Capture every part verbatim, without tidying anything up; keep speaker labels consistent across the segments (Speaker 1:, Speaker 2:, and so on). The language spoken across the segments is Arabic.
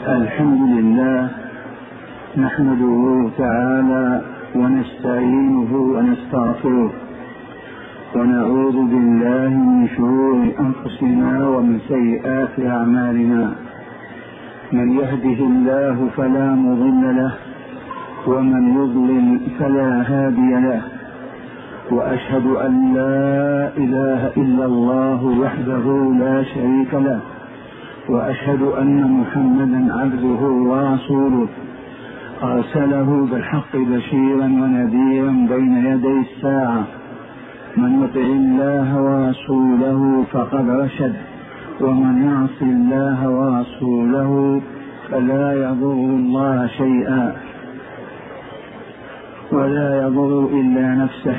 Speaker 1: الحمد لله نحمده تعالى ونستعينه ونستغفره ونعوذ بالله من شرور أنفسنا ومن سيئات أعمالنا. من يهده الله فلا مضل له ومن يضلل فلا هادي له، وأشهد أن لا إله إلا الله وحده لا شريك له، وأشهد أن محمدا عبده ورسوله أرسله بالحق بشيرا ونذيرا بين يدي الساعة. من يطع الله ورسوله فقد رشد، ومن يعص الله ورسوله فلا يضر الله شيئا ولا يضر إلا نفسه.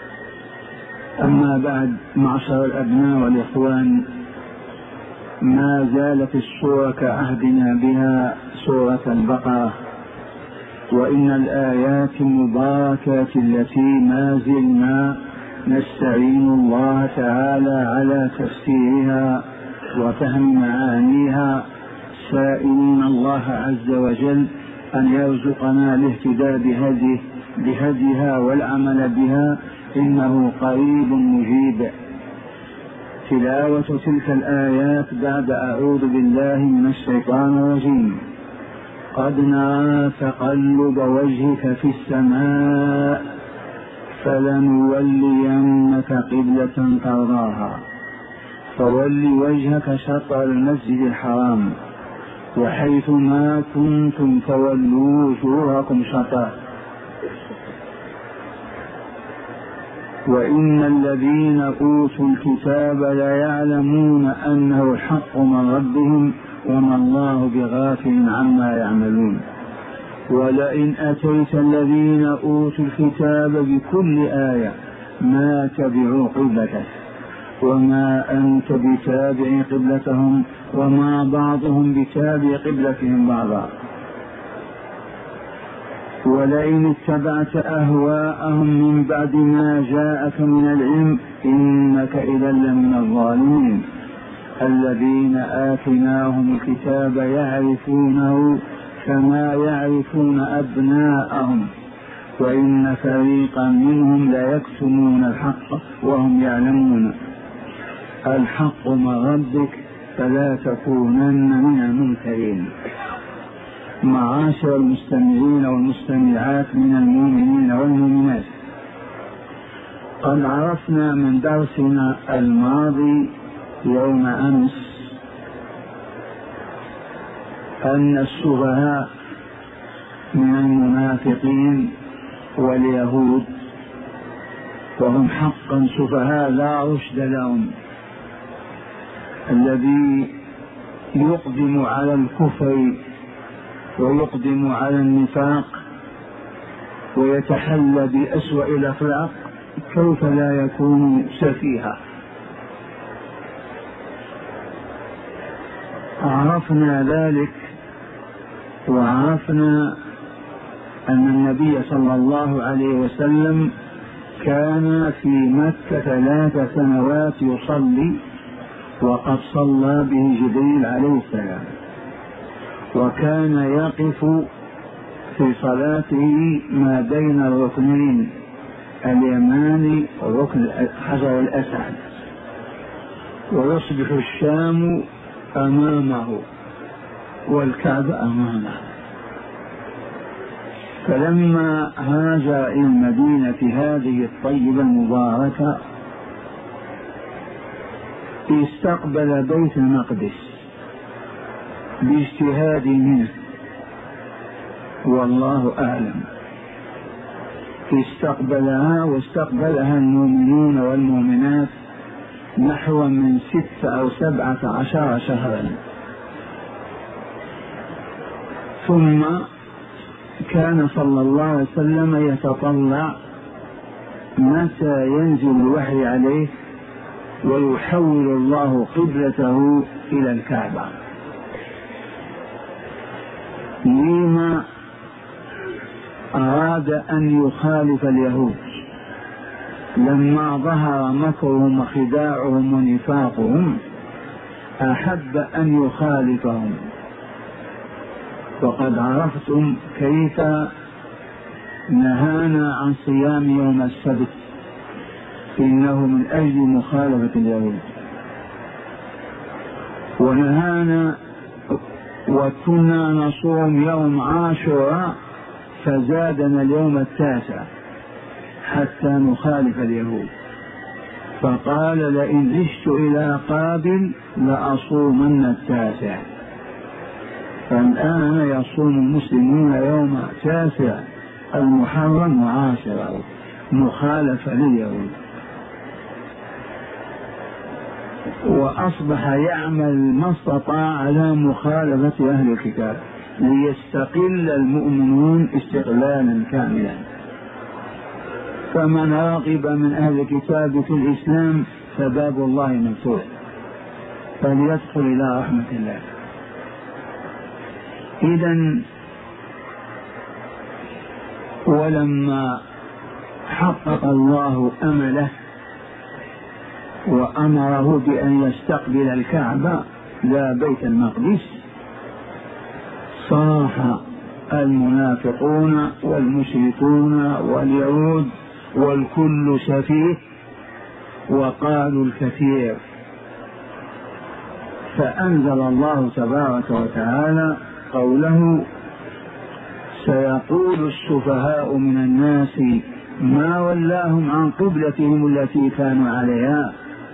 Speaker 1: أما بعد، معشر الأبناء والإخوان، ما زالت السورة كعهدنا بها سورة البقرة، وإن الآيات المباركات التي ما زلنا نستعين الله تعالى على تفسيرها وفهم معانيها، سائلين الله عز وجل أن يرزقنا الاهتداء بهديه بهديها والعمل بها، إنه قريب مجيب. تلاوة تلك الآيات بعد أعوذ بالله من الشيطان الرجيم. قد نرى تقلب وجهك في السماء فلنولينك قبلة ترضاها فول وجهك شطر المسجد الحرام وحيث ما كنتم فولوا وجوهكم شطره وإن الذين أوتوا الكتاب ليعلمون أنه الحق من ربهم وما الله بغافل عما يعملون. ولئن أتيت الذين أوتوا الكتاب بكل آية ما تبعوا قبلتك وما أنت بتابع قبلتهم وما بعضهم بتابع قبلتهم بعضا. ولئن اتبعت أهواءهم من بعد ما جاءك من العلم إنك إذا لمن الظالمين. الذين آتيناهم الكتاب يعرفونه كما يعرفون أبناءهم وإن فريقا منهم ليكتمون الحق وهم يعلمون. الحق من ربك فلا تكونن من الممترين. معاشر المستمعين والمستمعات من المؤمنين والمؤمنات، قد عرفنا من درسنا الماضي يوم أمس أن السفهاء من المنافقين واليهود، وهم حقا سفهاء لا رشد لهم، الذي يقدم على الكفر ويقدم على النفاق ويتحلى بأسوأ الأخلاق، كيف لا يكون سفيها؟ عرفنا ذلك، وعرفنا أن النبي صلى الله عليه وسلم كان في مكة ثلاث سنوات يصلي، وقد صلى به جبريل عليه السلام، وكان يقف في صلاته ما بين الركنين اليماني وركن حجر الأسد، ويصبح الشام أمامه والكعبة أمامه. فلما هاجر إلى المدينة هذه الطيبة المباركة استقبل بيت المقدس باجتهاد منه، والله أعلم. استقبلها واستقبلها المؤمنون والمؤمنات نحو من ستة أو سبعة عشر شهرا. ثم كان صلى الله عليه وسلم يتطلع متى ينزل الوحي عليه ويحول الله قبلته إلى الكعبة. لما أراد أن يخالف اليهود لما ظهر مكرهم وخداعهم ونفاقهم، أحب أن يخالفهم وقد عرفتم كيف نهانا عن صيام يوم السبت، إنه من أجل مخالفة اليهود، ونهانا وكنا نصوم يوم عاشوراء فزادنا اليوم التاسع حتى نخالف اليهود، فقال لئن عشت إلى قابل لأصومن التاسع. فالآن يصوم المسلمون يوم تاسع المحرم وعاشوراء مخالفة لليهود، وأصبح يعمل ما استطاع على مخالفة أهل الكتاب ليستقل المؤمنون استقلالا كاملا. فمن راغب من أهل الكتاب في الإسلام فباب الله مفتوح، فليدخل إلى رحمة الله. إذن ولما حقق الله أمله وأمره بأن يستقبل الكعبة لا بيت المقدس، صاح المنافقون والمشركون واليهود والكل سفيه وقالوا الكثير، فأنزل الله تبارك وتعالى قوله سيقول السفهاء من الناس ما ولاهم عن قبلتهم التي كانوا عليها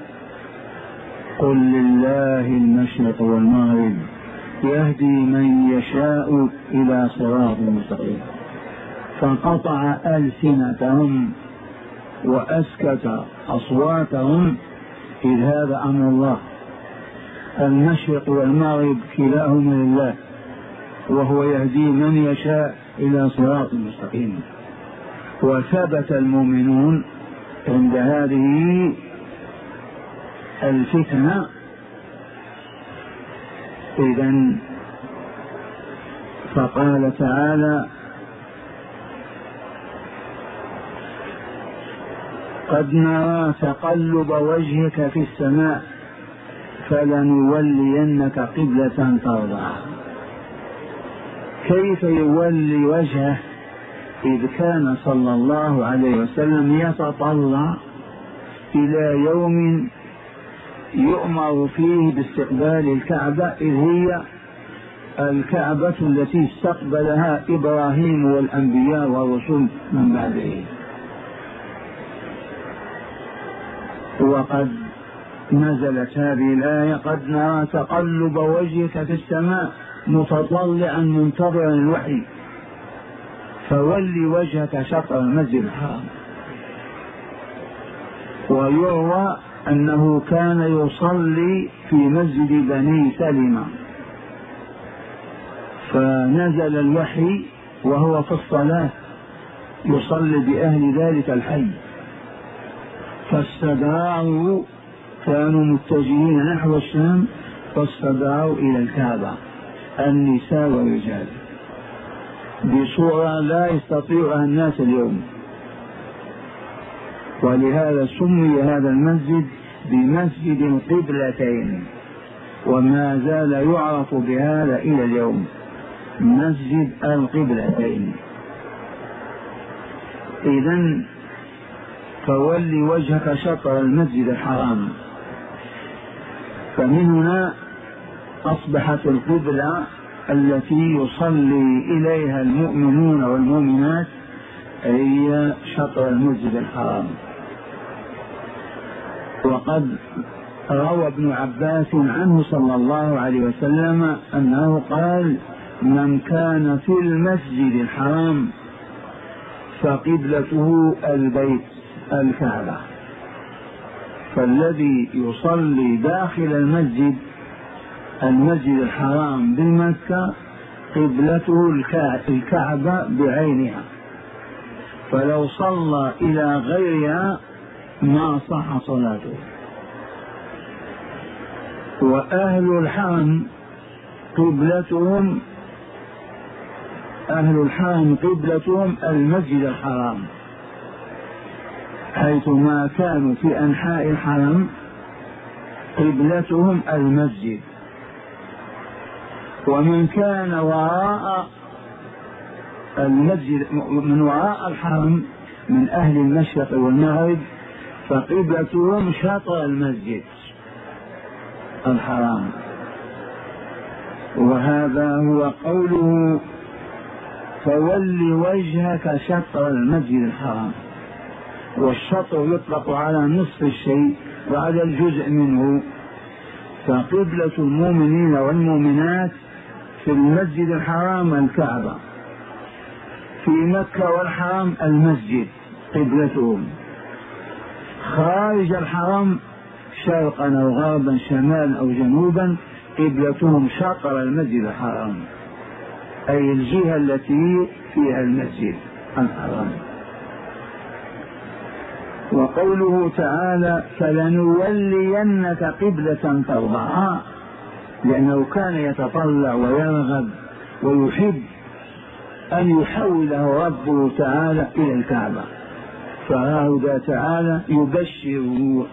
Speaker 1: قل لله المشرق والمغرب يهدي من يشاء إلى صراط مستقيم. فقطع ألسنتهم وأسكت أصواتهم، إذ هذا أمر الله، المشرق والمغرب كلاهما لله، وهو يهدي من يشاء إلى صراط مستقيم. وثبت المؤمنون عند هذه الفتنة. إذن فقال تعالى قد نرى تقلب وجهك في السماء فلنولينك قبلة ترضاها. كيف يولي وجهه إذ كان صلى الله عليه وسلم يتطلع إلى يوم يؤمر فيه باستقبال الكعبة، إذ هي الكعبة التي استقبلها إبراهيم والأنبياء والرسل من بعده. وقد نزلت هذه الآية قد نرى تقلب وجهك في السماء متطلعا منتظرا الوحي فولي وجهك شطر المسجد الحرام. ويروى أنه كان يصلي في مسجد بني سلمة فنزل الوحي وهو في الصلاة يصلي بأهل ذلك الحي، فاستداروا، كانوا متجهين نحو الشام فاستداروا إلى الكعبة النساء والرجال بصورة لا يستطيعها الناس اليوم. ولهذا سمي هذا المسجد بمسجد القبلتين، وما زال يعرف بهذا إلى اليوم، مسجد القبلتين. إذن فولي وجهك شطر المسجد الحرام. فمن هنا أصبحت القبلة التي يصلي إليها المؤمنون والمؤمنات هي شطر المسجد الحرام. وقد روى ابن عباس عنه صلى الله عليه وسلم أنه قال من كان في المسجد الحرام فقبلته البيت الكعبة، فالذي يصلي داخل المسجد المسجد الحرام بمكة قبلته الكعبة بعينها، فلو صلى إلى غيرها ما صح صلاته. وأهل الحرم قبلتهم أهل الحرم قبلتهم المسجد الحرام، حيث ما كانوا في أنحاء الحرم قبلتهم المسجد. ومن كان وراء المسجد من وراء الحرم من أهل المشرق والمغرب فقبلتهم شطر المسجد الحرام. وهذا هو قوله فول وجهك شطر المسجد الحرام. والشطر يطلق على نصف الشيء وعلى الجزء منه. فقبلة المؤمنين والمؤمنات في المسجد الحرام الكعبة، في مكة والحرم المسجد قبلتهم، خارج الحرم شرقا أو غربا شمالا أو جنوبا قبلتهم شطر المسجد الحرام، أي الجهة التي فيها المسجد الحرام. وقوله تعالى فلنولينك قبلة ترضاها، لأنه كان يتطلع ويرغب ويحب أن يحوله ربه تعالى إلى الكعبة، فهذا تعالى يبشره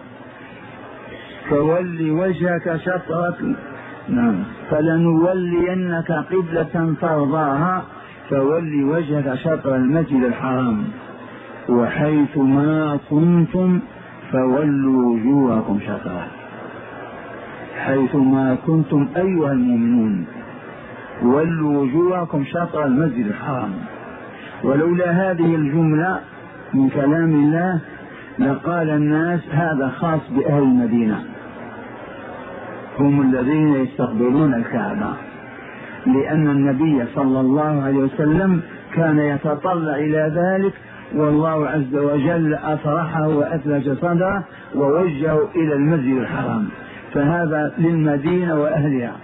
Speaker 1: فول وجهك شطرة نعم فلنولينك قبلة ترضاها فول وجهك شطر المسجد الحرام وحيث ما كنتم فولوا وجوهكم شطره. حيث ما كنتم أيها المؤمنون ولوا وجوهكم شطر المسجد الحرام. ولولا هذه الجملة من كلام الله لقال الناس هذا خاص بأهل المدينة، هم الذين يستقبلون الكعبة، لأن النبي صلى الله عليه وسلم كان يتطلع إلى ذلك، والله عز وجل أفرحه وأثلج صدره ووجهه إلى المسجد الحرام، فهذا للمدينة وأهلها.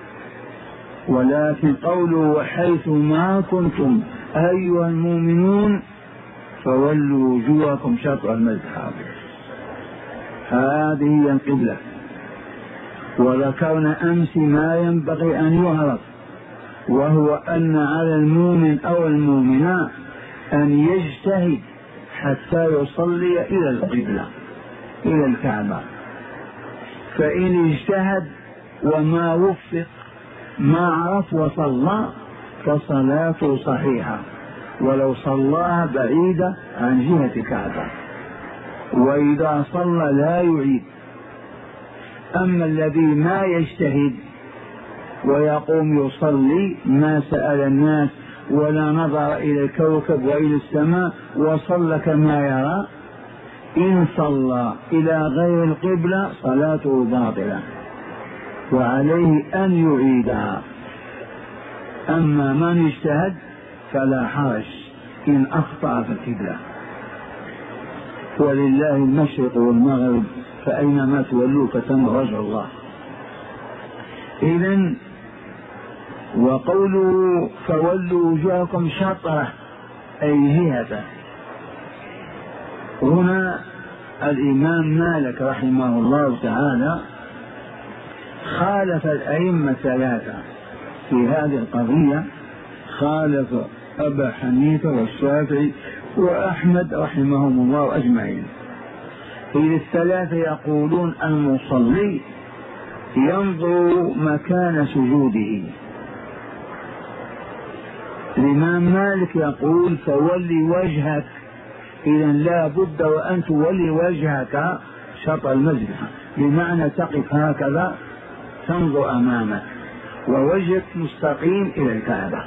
Speaker 1: ولكن قوله وحيث ما كنتم أيها المؤمنون فولوا وجوهكم شطر المسجد الحرام، هذه هي القبلة. وذكرنا أمس ما ينبغي أن يعرف، وهو أن على المؤمن أو المؤمنة أن يجتهد حتى يصلي إلى القبلة إلى الكعبة، فإن اجتهد وما وفق ما عرف وصلى فصلاته صحيحة ولو صلاها بعيدة عن جهة الكعبة، وإذا صلى لا يعيد. أما الذي ما يجتهد ويقوم يصلي ما سأل الناس ولا نظر إلى الكوكب وإلى السماء وصلى كما يرى، إن صلى إلى غير القبلة صلاته باطلة وعليه أن يعيدها. أما من اجتهد فلا حرج إن أخطأ في القبلة، ولله المشرق والمغرب فأينما تولوا فثم وجه الله. إذن وقوله فولوا وجوهكم شطرة أي جهته، هنا الإمام مالك رحمه الله تعالى خالف الأئمة ثلاثة في هذه القضية، خالف أبا حنيفة والشافعي وأحمد رحمهم الله أجمعين. إذ الثلاثة يقولون المصلي ينظر مكان سجوده. الإمام مالك يقول فولي وجهك، إذا لا بد وأن تولي وجهك شطر المسجد، بمعنى تقف هكذا تنظر أمامك ووجهك مستقيم إلى الكعبة.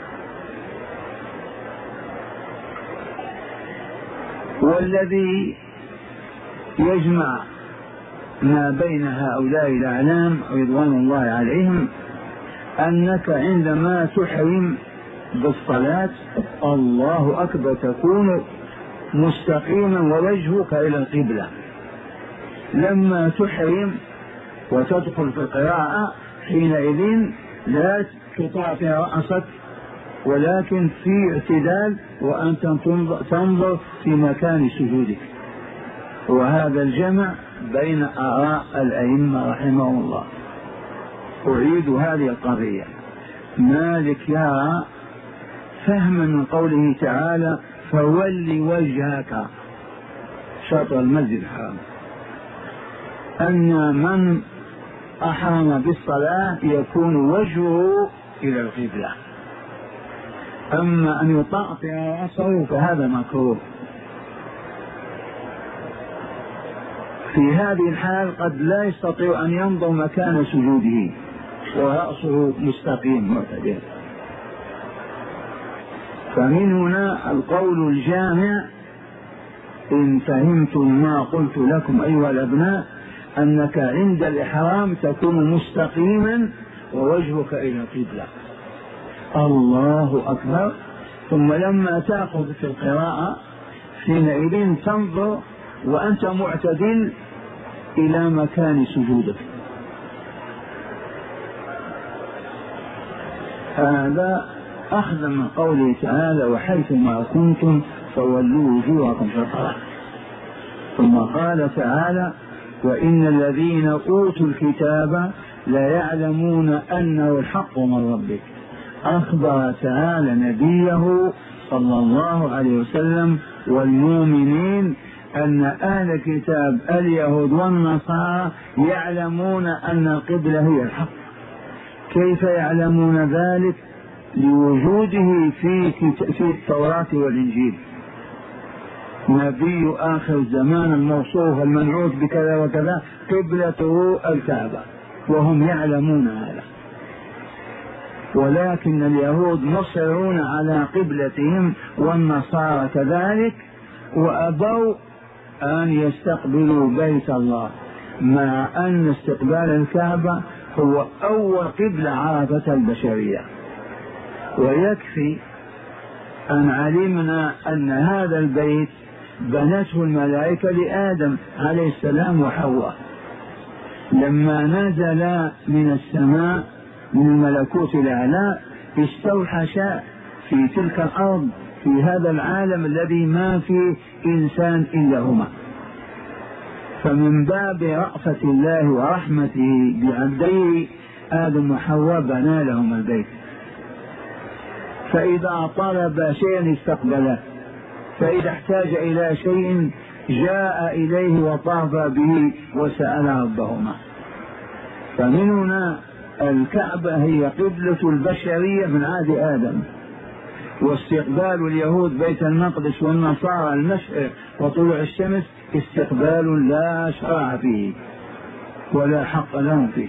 Speaker 1: والذي يجمع ما بين هؤلاء الأعلام رضوان الله عليهم أنك عندما تحرم بالصلاة الله أكبر تكون مستقيما ووجهك إلى القبلة، لما تحرم وتدخل في القراءة حينئذ لا تطاطي رأسك ولكن في اعتدال وأنت تنظر في مكان سجودك. وهذا الجمع بين آراء الأئمة رحمهم الله. أعيد هذه القضية، مالك يرى فهما من قوله تعالى فول وجهك شطر المسجد الحرام أن من أحرم بالصلاة يكون وجهه إلى القبلة، أما أن يطأطئ رأسه فهذا مكروه. في هذه الحال قد لا يستطيع أن ينظر مكان سجوده ورأسه مستقيم معتدل. فمن هنا القول الجامع إن فهمتم ما قلت لكم أيها الأبناء، أنك عند الإحرام تكون مستقيما ووجهك إلى القبلة، الله أكبر، ثم لما تأخذ في القراءة حينئذ تنظر وأنت معتدل إلى مكان سجودك. هذا أخذ من قوله تعالى وحيثما كنتم فولوا وجوهكم شطره. ثم قال تعالى وإن الذين أوتوا الكتاب لا يعلمون أنه الحق من ربك. أخبر تعالى نبيه صلى الله عليه وسلم والمؤمنين أن أهل الكتاب اليهود والنصارى يعلمون أن القبلة هي الحق. كيف يعلمون ذلك؟ لوجوده في في التوراة والإنجيل، نبي آخر الزمان الموصوف المنعوت بكذا وكذا قبلته الكعبة، وهم يعلمون هذا، ولكن اليهود مصرون على قبلتهم والنصارى كذلك، وأبوا أن يستقبلوا بيت الله، مع أن استقبال الكعبة هو أول قبلة عرفتها البشرية. ويكفي أن علمنا أن هذا البيت بنته الملائكة لآدم عليه السلام وحواء، لما نزل من السماء من الملكوت الأعلى استوحشا في تلك الأرض في هذا العالم الذي ما فيه إنسان إلا هما. فمن باب رأفة الله ورحمته بعبديه آدم وحواء بنى لهم البيت، فإذا طلب شيئا استقبله، فإذا احتاج إلى شيء جاء إليه وطاف به وسأل ربهما. فمن هنا الكعبة هي قبلة البشرية من عهد آدم، واستقبال اليهود بيت المقدس والنصارى المشرق وطلوع الشمس استقبال لا شرع فيه ولا حق لهم فيه.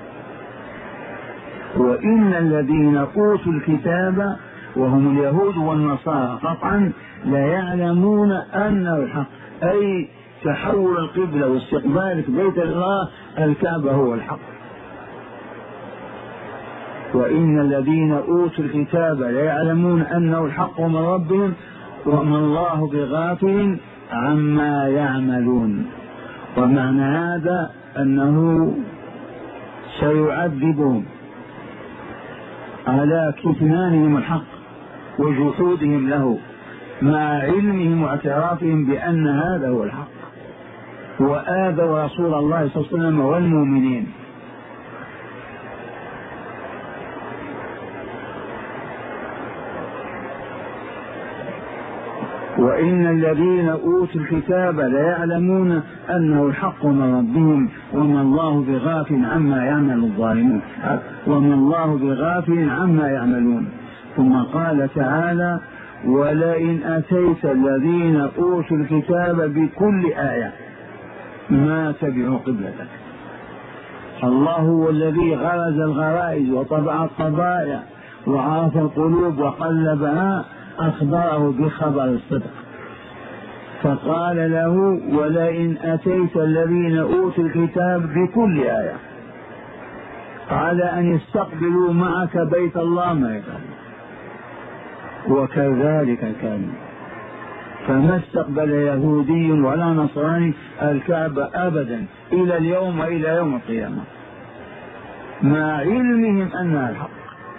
Speaker 1: وإن الذين أوتوا الكتاب وهم اليهود والنصارى قطعا لا يعلمون أنه الحق، أي تحول القبلة واستقبالك بيت الله الكعبة هو الحق. وإن الذين أوتوا الكتاب لا يعلمون أنه الحق من ربهم وما الله بغافل عما يعملون. ومعنى هذا أنه سيعذبهم على كتمانهم الحق وجحودهم له، مع علمهم واعترافهم بأن هذا هو الحق، وآذوا رسول الله صلى الله عليه وسلم والمؤمنين. وإن الذين أوتوا الكتاب لا يعلمون أنه الحق من ربهم وما الله بغافل عما يعمل الظالمون، وما الله بغافل عما يعملون. ثم قال تعالى ولئن أتيت الذين أوتوا الكتاب بكل آية ما تبعوا قبلتك. الله هو الذي غرز الغرائز وطبع الطبائع وعرف القلوب وقلبها، أخبره بخبر الصدق، فقال له ولئن أتيت الذين أوتوا الكتاب بكل آية، على أن يستقبلوا معك بيت الله ما يفعل. وكذلك كان، فما استقبل يهودي ولا نصراني الكعبة أبدا إلى اليوم وإلى يوم القيامة، مع علمهم أنها الحق.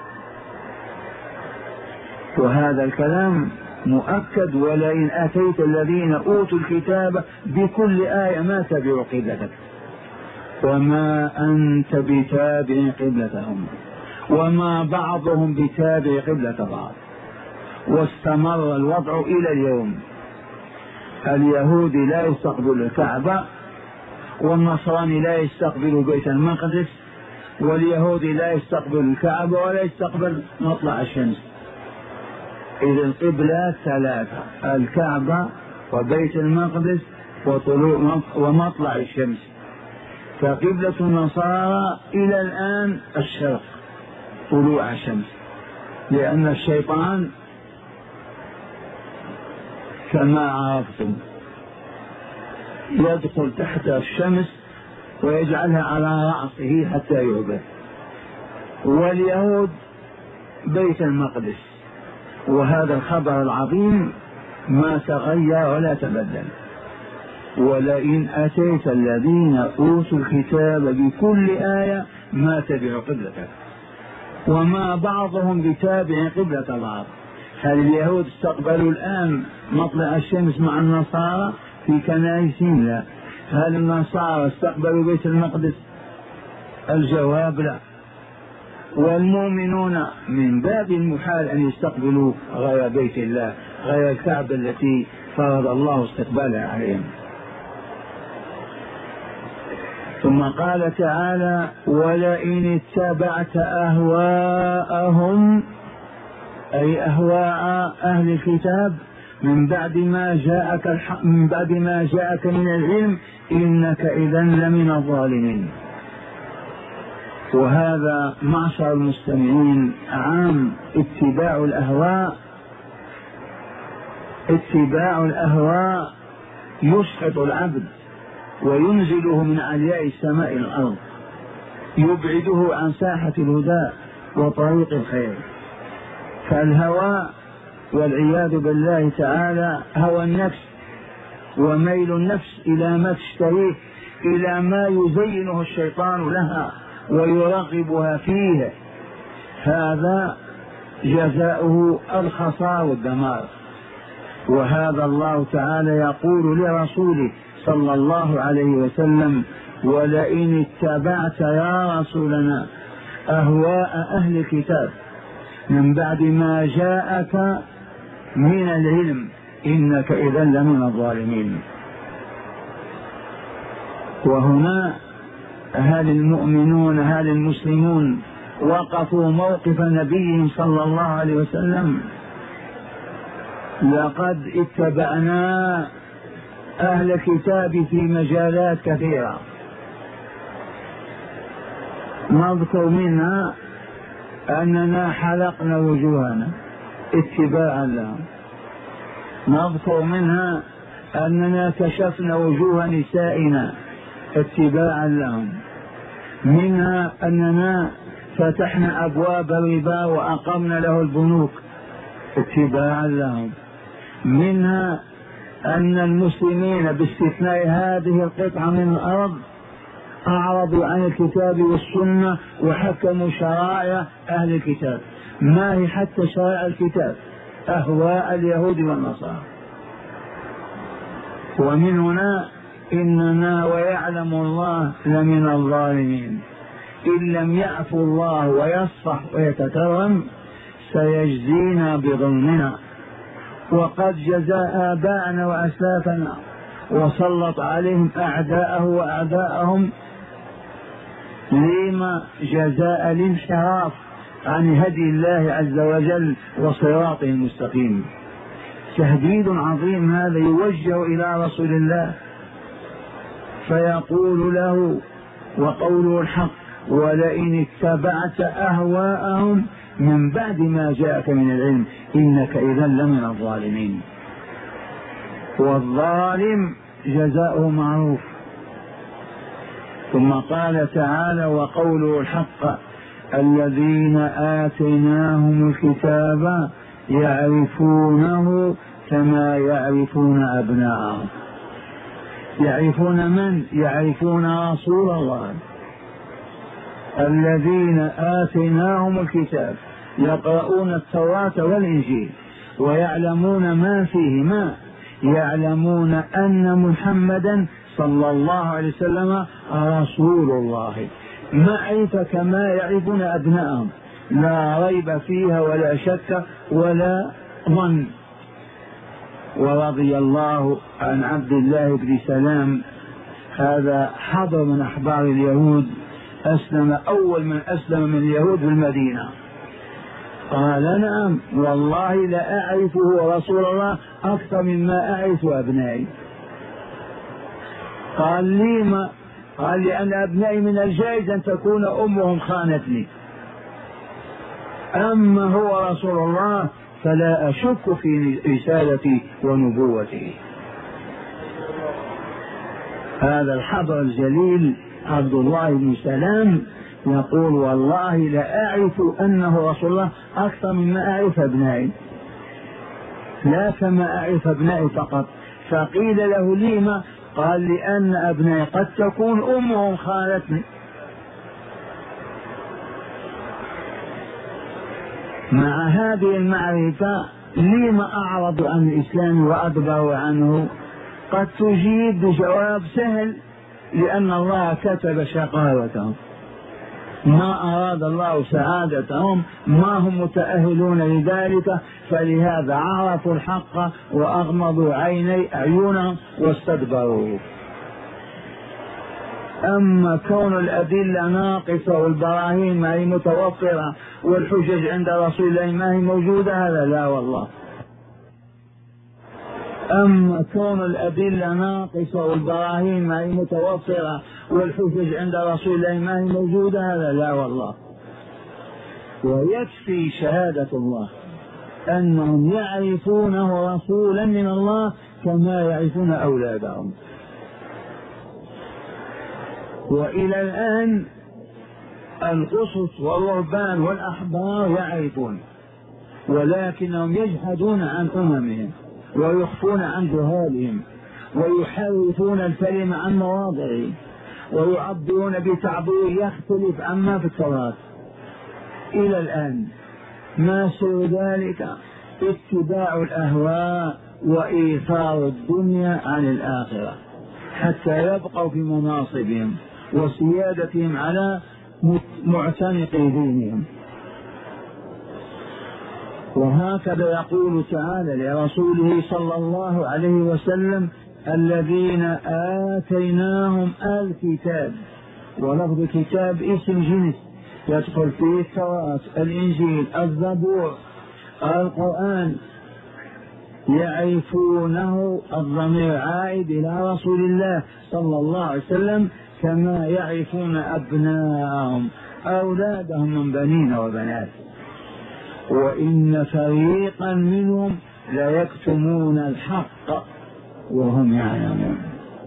Speaker 1: وهذا الكلام مؤكد ولئن أتيت الذين أوتوا الكتاب بكل آية ما تبعوا قبلتك وما أنت بتابع قبلتهم وما بعضهم بتابع قبلة بعض. واستمر الوضع إلى اليوم، اليهودي لا يستقبل الكعبة والنصراني لا يستقبل بيت المقدس واليهود لا يستقبل الكعبة ولا يستقبل مطلع الشمس. إذا القبلات ثلاثة: الكعبة وبيت المقدس وطلوع ومطلع الشمس. فقبلة النصارى إلى الآن الشرق، طلوع الشمس، لأن الشيطان كما عرفتم يدخل تحت الشمس ويجعلها على رأسه حتى يعبد. واليهود بيت المقدس، وهذا الخبر العظيم ما تغير ولا تبدل. ولئن أتيت الذين أوتوا الكتاب بكل آية ما تبعوا قبلتك، وما بعضهم بتابع قبلة بعض. هل اليهود استقبلوا الآن مطلع الشمس مع النصارى في كنائسهم؟ لا. هل النصارى استقبلوا بيت المقدس؟ الجواب لا. والمؤمنون من باب المحال أن يستقبلوا غير بيت الله، غير الكعبة التي فرض الله استقبالها عليهم. ثم قال تعالى: ولئن اتبعت أهواءهم، أي أهواء أهل الكتاب، من بعد ما جاءك الحق من بعد ما جاءك من العلم إنك إذا لمن الظالمين. وهذا معشر المستمعين عام اتباع الأهواء. اتباع الأهواء يسقط العبد وينزله من علياء السماء إلى الأرض، يبعده عن ساحة الهدى وطريق الخير. فالهوى والعياذ بالله تعالى هوى النفس وميل النفس إلى ما تشتهيه، إلى ما يزينه الشيطان لها ويرغبها فيه، هذا جزاؤه الخسار والدمار. وهذا الله تعالى يقول لرسوله صلى الله عليه وسلم: ولئن اتبعت يا رسولنا أهواء أهل الكتاب من بعد ما جاءك من العلم إنك إذا لمن الظالمين. وهنا هل المؤمنون هل المسلمون وقفوا موقف نبيهم صلى الله عليه وسلم؟ لقد اتبعنا أهل الكتاب في مجالات كثيرة، نذكر منها أننا حلقنا وجوهنا اتباعا لهم، نذكر منها أننا كشفنا وجوه نسائنا اتباعا لهم، منها أننا فتحنا أبواب الربا وأقمنا له البنوك اتباعا لهم، منها أن المسلمين باستثناء هذه القطعة من الأرض أعرضوا عن الكتاب والسنة وحكموا شرائع أهل الكتاب. ما هي حتى شرائع الكتاب؟ أهواء اليهود والنصارى. ومن هنا إننا ويعلم الله لمن الظالمين. إن لم يعفو الله ويصفح ويتكرم سيجزينا بظلمنا، وقد جزى آباءنا وأسلافنا وسلط عليهم أعداءه وأعداءهم لما جزاء الانحراف عن هدي الله عز وجل وصراطه المستقيم. تهديد عظيم هذا يوجه إلى رسول الله، فيقول له وقوله الحق: ولئن اتبعت أهواءهم من بعد ما جاءك من العلم إنك إذا لمن الظالمين. والظالم جزاؤه معروف. ثم قال تعالى: وقوله الحق: الذين آتيناهم الكتاب يعرفونه كما يعرفون أبناءهم. يعرفون من؟ يعرفون رسول الله. الذين آتيناهم الكتاب يقرؤون التوراة والإنجيل ويعلمون ما فيهما، يعلمون أن محمدا صلى الله عليه وسلم رسول الله، معرفة كما يعرفون أبنائهم، لا ريب فيها ولا شك ولا ظن. ورضي الله عن عبد الله بن سلام، هذا حضر من أحبار اليهود أسلم أول من أسلم من اليهود في المدينة. قال نعم والله لأعرفه رسول الله أكثر مما أعرف أبنائي. قال لي ما؟ قال لأن أبنائي من الجائز أن تكون أمهم خانتني، أما هو رسول الله فلا أشك في رسالتي ونبوته. هذا الحبر الجليل عبد الله بن سلام يقول والله لأعرف أنه رسول الله أكثر مما أعرف أبنائي، لا كما أعرف أبنائي فقط. فقيل له لما؟ قال لأن أبنائي قد تكون أمهم خالتني. مع هذه المعرفة لما أعرضوا عن الإسلام وأدبروا عنه؟ قد تجيب بجواب سهل، لأن الله كتب شقاوتهم، ما أراد الله سعادتهم، ما هم متأهلون لذلك، فلهذا عرفوا الحق وأغمضوا عيني أعينهم واستدبروا. أما كون الأدلة ناقصة والبراهين ما هي متوفرة والحجج عند رسول الله ما هي موجودة، هذا لا والله. أما كون الأدلة ناقصة والبراهين ما هي متوفرة والحجج عند رسول الله ما هي موجودة، هذا لا والله. ويكفي شهادة الله أنهم يعرفونه رسولا من الله كما يعرفون أولادهم. وإلى الآن القصص والرهبان والأحبار يعرفون، ولكنهم يجحدون عن أممهم ويخفون عن جهالهم ويحرفون الكلمة عن مواضعه ويعبرون بتعبير يختلف عما في التوراة. إلى الآن ما سوى ذلك اتباع الأهواء وإيثار الدنيا عن الآخرة حتى يبقوا في مناصبهم وسيادتهم على معتنق دينهم. وهكذا يقول تعالى لرسوله صلى الله عليه وسلم الذين آتيناهم الكتاب، ولفظ كتاب اسم جنس يدخل فيه التوراة الإنجيل الزبور القرآن، يعرفونه الضمير عائد إلى رسول الله صلى الله عليه وسلم كما يعرفون أبناءهم أولادهم من بنين وبنات. وإن فريقا منهم ليكتمون الحق وهم يعلمون.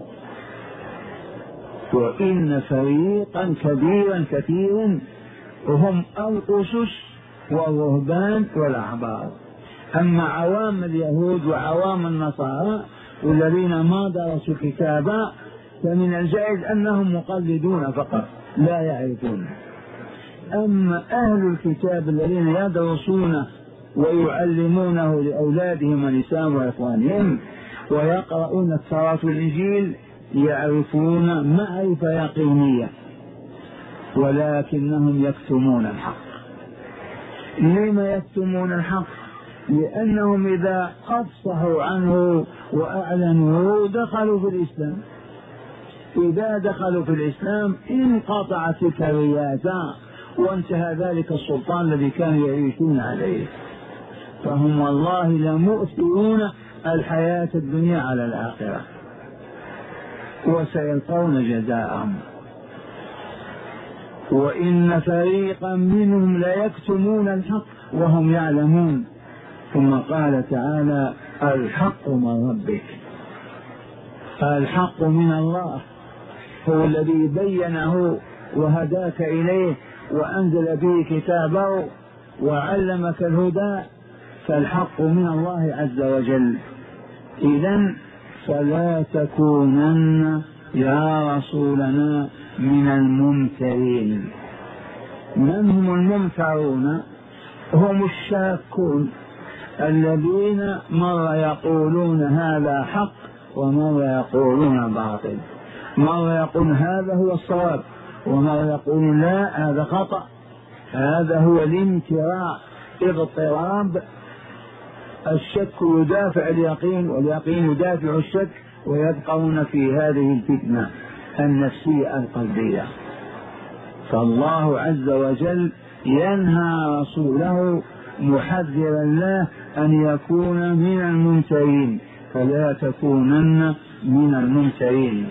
Speaker 1: وإن فريقا كبيرا كثيرا هم الأسس والرهبان والأحبار. أما عوام اليهود وعوام النصارى والذين ما درسوا كتابا فمن الجائز أنهم مقلدون فقط لا يعرفون. أما أهل الكتاب الذين يدرسونه ويعلمونه لأولادهم ونسائهم وإخوانهم ويقرؤون التوراة والإنجيل يعرفون معرفة يقينية، ولكنهم يكتمون الحق. لما يكتمون الحق؟ لأنهم إذا أفصحوا عنه وأعلنوا دخلوا في الإسلام. إذا دخلوا في الإسلام انقطعت تلك الرياسة وانتهى ذلك السلطان الذي كانوا يعيشون عليه. فهم والله لمؤثرون الحياة الدنيا على الآخرة وسيلقون جزاءهم. وإن فريقا منهم ليكتمون الحق وهم يعلمون. ثم قال تعالى الحق من ربك. الحق من الله هو الذي بينه وهداك إليه وأنزل به كتابه وعلمك الهدى، فالحق من الله عز وجل. إذن فلا تكونن يا رسولنا من الممترين. من هم الممترون؟ هم الشاكون الذين مرة يقولون هذا حق ومرة يقولون باطل، مرة يقول هذا هو الصواب ومرة يقول لا هذا خطأ. هذا هو الامتراء، اضطراب. الشك يدافع اليقين واليقين يدافع الشك، ويبقون في هذه الفتنة النفسية القلبية. فالله عز وجل ينهى رسوله محذرا له أن يكون من الممترين، فلا تكونن من الممترين.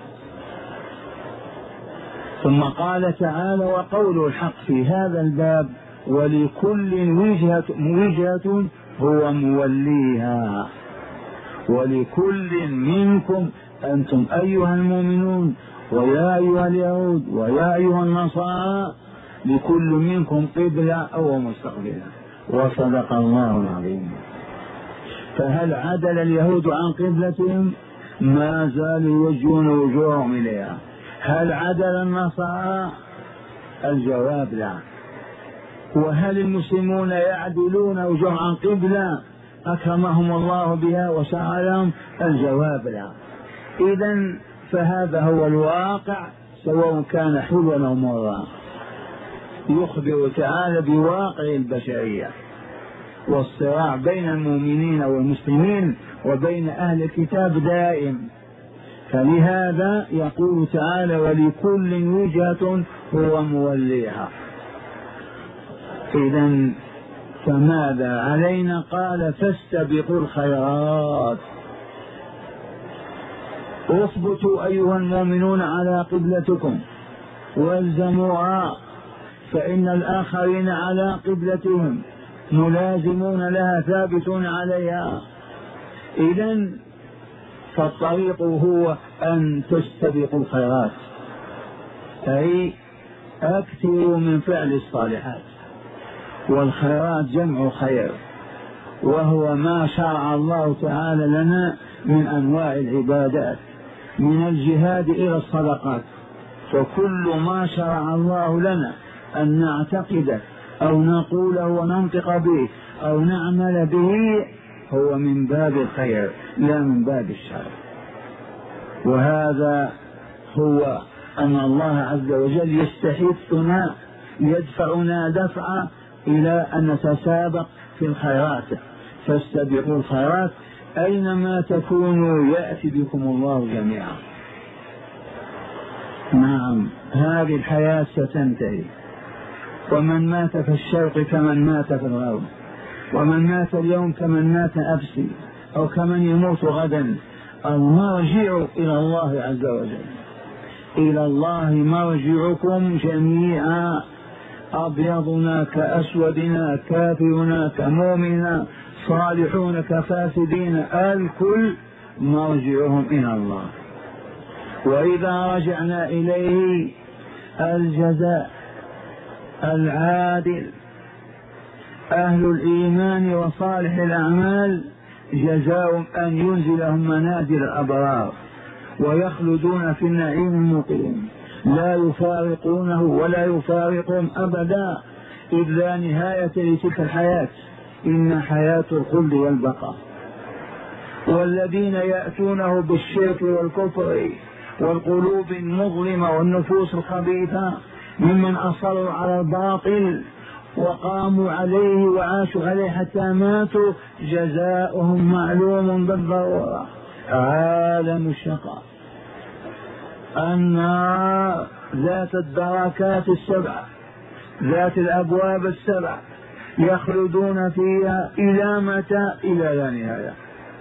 Speaker 1: ثم قال تعالى: وقول الحق في هذا الباب ولكل وجهة, وجهة هو موليها. ولكل منكم أنتم أيها المؤمنون ويا أيها اليهود ويا أيها النصارى، لكل منكم قبلة أو مستقبلة. وصدق الله العظيم. فهل عدل اليهود عن قبلتهم؟ ما زالوا يوجهون وجوههم إليها. هل عدل النصارى؟ الجواب لا. وهل المسلمون يعدلون وجوههم عن قبلة أكرمهم الله بها وشرع لهم؟ الجواب لا. إذن فهذا هو الواقع، سواء كان حلوا أو مرا. يخبر تعالى بواقع البشرية والصراع بين المؤمنين والمسلمين وبين أهل الكتاب دائم. فلهذا يقول تعالى: ولكل وجهة هو موليها. إذن فماذا علينا؟ قال: فاستبقوا الخيرات. اثبتوا أيها المؤمنون على قبلتكم والزموها، فإن الآخرين على قبلتهم ملازمون لها ثابتون عليها. إذن فالطريق هو أن تستبقوا الخيرات، أي أكثروا من فعل الصالحات. والخيرات جمع خير، وهو ما شرع الله تعالى لنا من أنواع العبادات، من الجهاد إلى الصدقات. فكل ما شرع الله لنا أن نعتقده أو نقوله وننطق به أو نعمل به هو من باب الخير لا من باب الشر. وهذا هو أن الله عز وجل يستحثنا، يدفعنا دفعا إلى أن نتسابق في الخيرات. فاستبقوا الخيرات، أينما تكونوا يأتي بكم الله جميعا. نعم، هذه الحياة ستنتهي، ومن مات في الشرق كمن مات في الغرب، ومن مات اليوم كمن مات أمس، أو كمن يموت غدا. المرجع إلى الله عز وجل. إلى الله مرجعكم جميعا، أبيضنا كأسودنا، كافرنا كمؤمنا، صالحون كفاسدين، الكل مرجعهم إلى الله. وإذا رجعنا إليه الجزاء العادل. أهل الإيمان وصالح الأعمال جزاؤهم أن ينزلهم منازل الأبرار ويخلدون في النعيم المقيم، لا يفارقونه ولا يفارقهم أبدا، إذ لا نهاية لتلك الحياة، إن حياة الخلد والبقاء. والذين يأتونه بالشرك والكفر والقلوب المظلمة والنفوس الخبيثة ممن أصروا على الباطل وقاموا عليه وعاشوا عليه حتى ماتوا، جزاؤهم معلوم بالضرورة: عالم الشقاء، النار ذات الدركات السبع، ذات الأبواب السبع، يخلدون فيها إلى متى؟ إلى لا نهاية.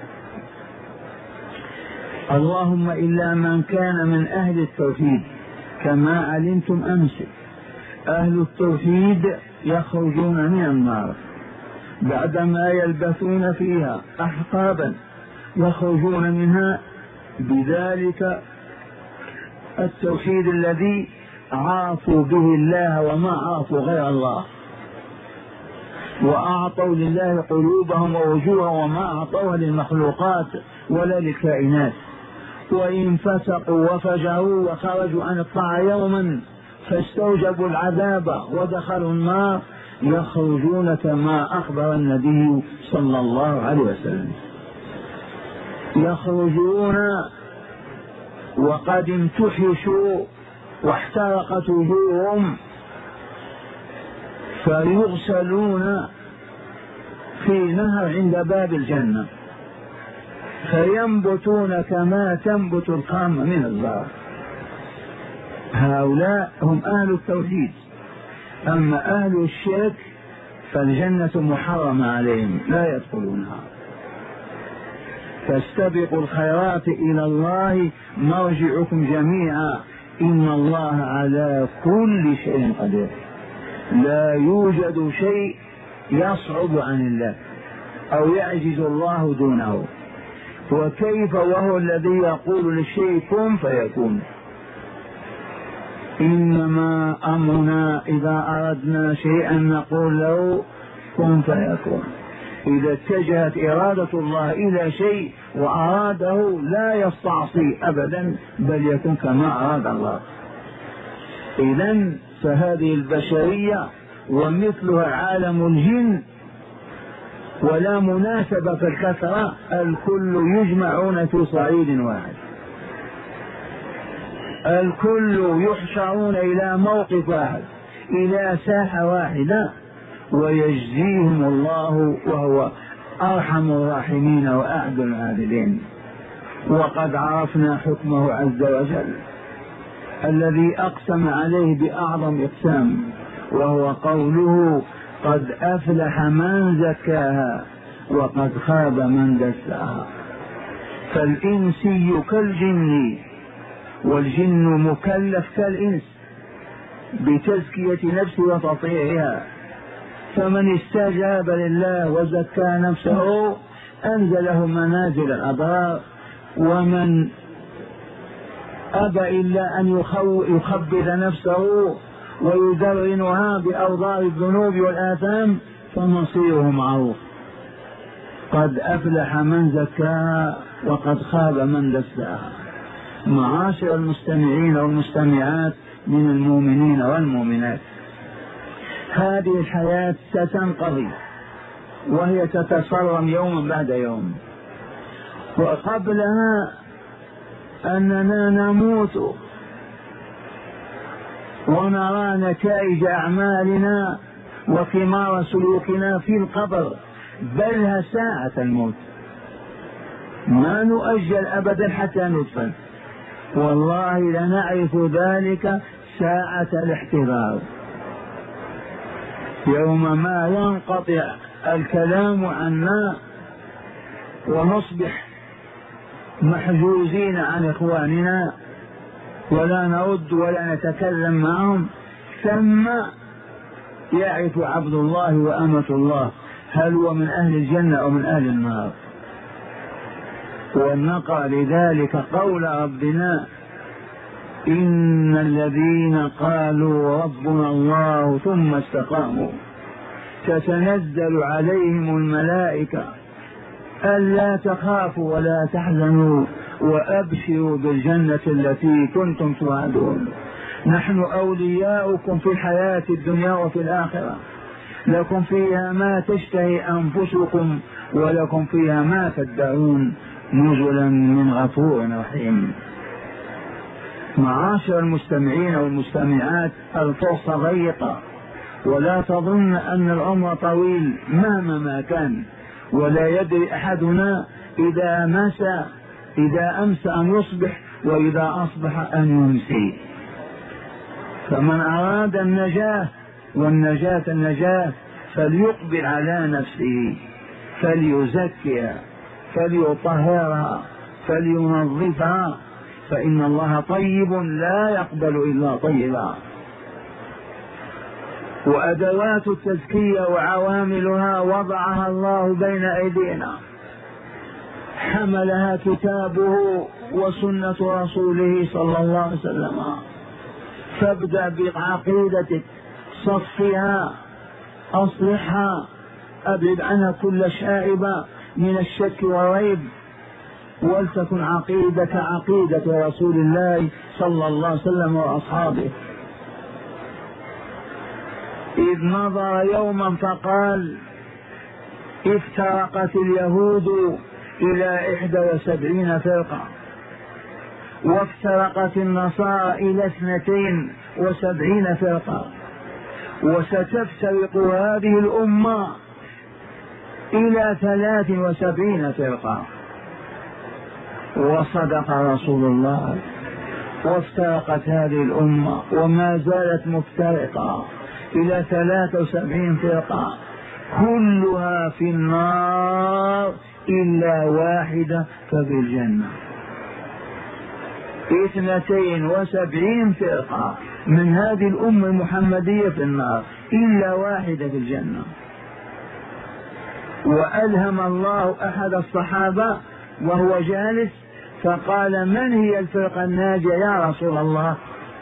Speaker 1: اللهم إلا من كان من أهل التوحيد، كما علمتم أمس أهل التوحيد يخرجون من النار بعدما يلبثون فيها أحقابا، يخرجون منها بذلك التوحيد الذي عرفوا به الله وما عرفوا غير الله، وأعطوا لله قلوبهم ووجوههم وما أعطوها للمخلوقات ولا للكائنات. وإن فسقوا وفجروا وخرجوا عن الطاعة يوما فاستوجبوا العذاب ودخلوا النار، يخرجون كما أخبر النبي صلى الله عليه وسلم، يخرجون وقد امتحشوا واحترقت وجوههم، فيغسلون في نهر عند باب الجنة، فينبتون كما تنبت القامة من الزرع. هؤلاء هم أهل التوحيد. أما أهل الشرك فالجنة محرمة عليهم لا يدخلونها. فاستبقوا الخيرات إلى الله مرجعكم جميعا إن الله على كل شيء قدير. لا يوجد شيء يصعب عن الله أو يعجز الله دونه. وكيف وهو الذي يقول للشيء كن فيكون. إنما أمرنا إذا أردنا شيئا نقول له كن فيكون. إذا اتجهت إرادة الله إلى شيء وأراده لا يستعصي أبدا بل يكون كما أراد الله. إذن فهذه البشرية ومثلها عالم الجن ولا مناسبة في الكثرة، الكل يجمعون في صعيد واحد، الكل يحشرون إلى موقف واحد إلى ساحة واحدة ويجزيهم الله وهو أرحم الراحمين وأعدل العادلين. وقد عرفنا حكمه عز وجل الذي أقسم عليه بأعظم إقسام وهو قوله قد أفلح من زكاها وقد خاب من دساها. فالإنسي كالجن والجن مكلف كالإنس بتزكية نفسه وتطيعها. فمن استجاب لله وزكى نفسه أنزله منازل الأبرار، ومن أبى إلا أن يخبث نفسه ويدرنها بأوضار الذنوب والآثام فمصيره معروف. قد أفلح من زكاها وقد خاب من دساها. معاشر المستمعين والمستمعات من المؤمنين والمؤمنات، هذه الحياة ستنقضي وهي تتصرم يوما بعد يوم، وقبلها أننا نموت ونرى نتائج أعمالنا وثمار سلوكنا في القبر، بل ساعة الموت. ما نؤجل أبدا حتى ندفن، والله لنعرف ذلك ساعة الاحتضار، يوم ما ينقطع الكلام عنا ونصبح محجوزين عن إخواننا ولا نرد ولا نتكلم معهم. ثم يعرف عبد الله وأمة الله هل هو من أهل الجنة أو من أهل النار. ونقرأ لذلك قول ربنا إن الذين قالوا ربنا الله ثم استقاموا تتنزل عليهم الملائكة ألا تخافوا ولا تحزنوا وأبشروا بالجنة التي كنتم توعدون نحن أولياؤكم في الحياة الدنيا وفي الآخرة لكم فيها ما تشتهي أنفسكم ولكم فيها ما تدعون نزلا من غفور رحيم. معاشر المستمعين والمستمعات، الفرصة ضيقة ولا تظن أن العمر طويل مهما ما كان، ولا يدري أحدنا إذا مسى إذا أمسى أن يصبح وإذا أصبح أن يمسي. فمن أراد النجاة والنجاة النجاة فليقبل على نفسه فليزكيها فليطهرها فلينظفها، فإن الله طيب لا يقبل إلا طيبا. وأدوات التزكية وعواملها وضعها الله بين أيدينا، حملها كتابه وسنة رسوله صلى الله عليه وسلم. فابدأ بعقيدتك، صفها، أصلحها، أبعد عنها كل شائبة من الشك والريب، ولتكن عقيدتك عقيدة رسول الله صلى الله عليه وسلم وأصحابه. إذ نظر يوما فقال افترقت اليهود إلى إحدى وسبعين فرقة وافترقت النصارى إلى اثنتين وسبعين فرقة وستفترق هذه الأمة إلى ثلاث وسبعين فرقة. وصدق رسول الله وافترقت هذه الأمة وما زالت مفترقة إلى ثلاثة وسبعين فرقة كلها في النار إلا واحدة ففي الجنة. اثنتين وسبعين فرقة من هذه الأمة المحمدية في النار إلا واحدة في الجنة. وألهم الله أحد الصحابة وهو جالس فقال: من هي الفرقة الناجية يا رسول الله؟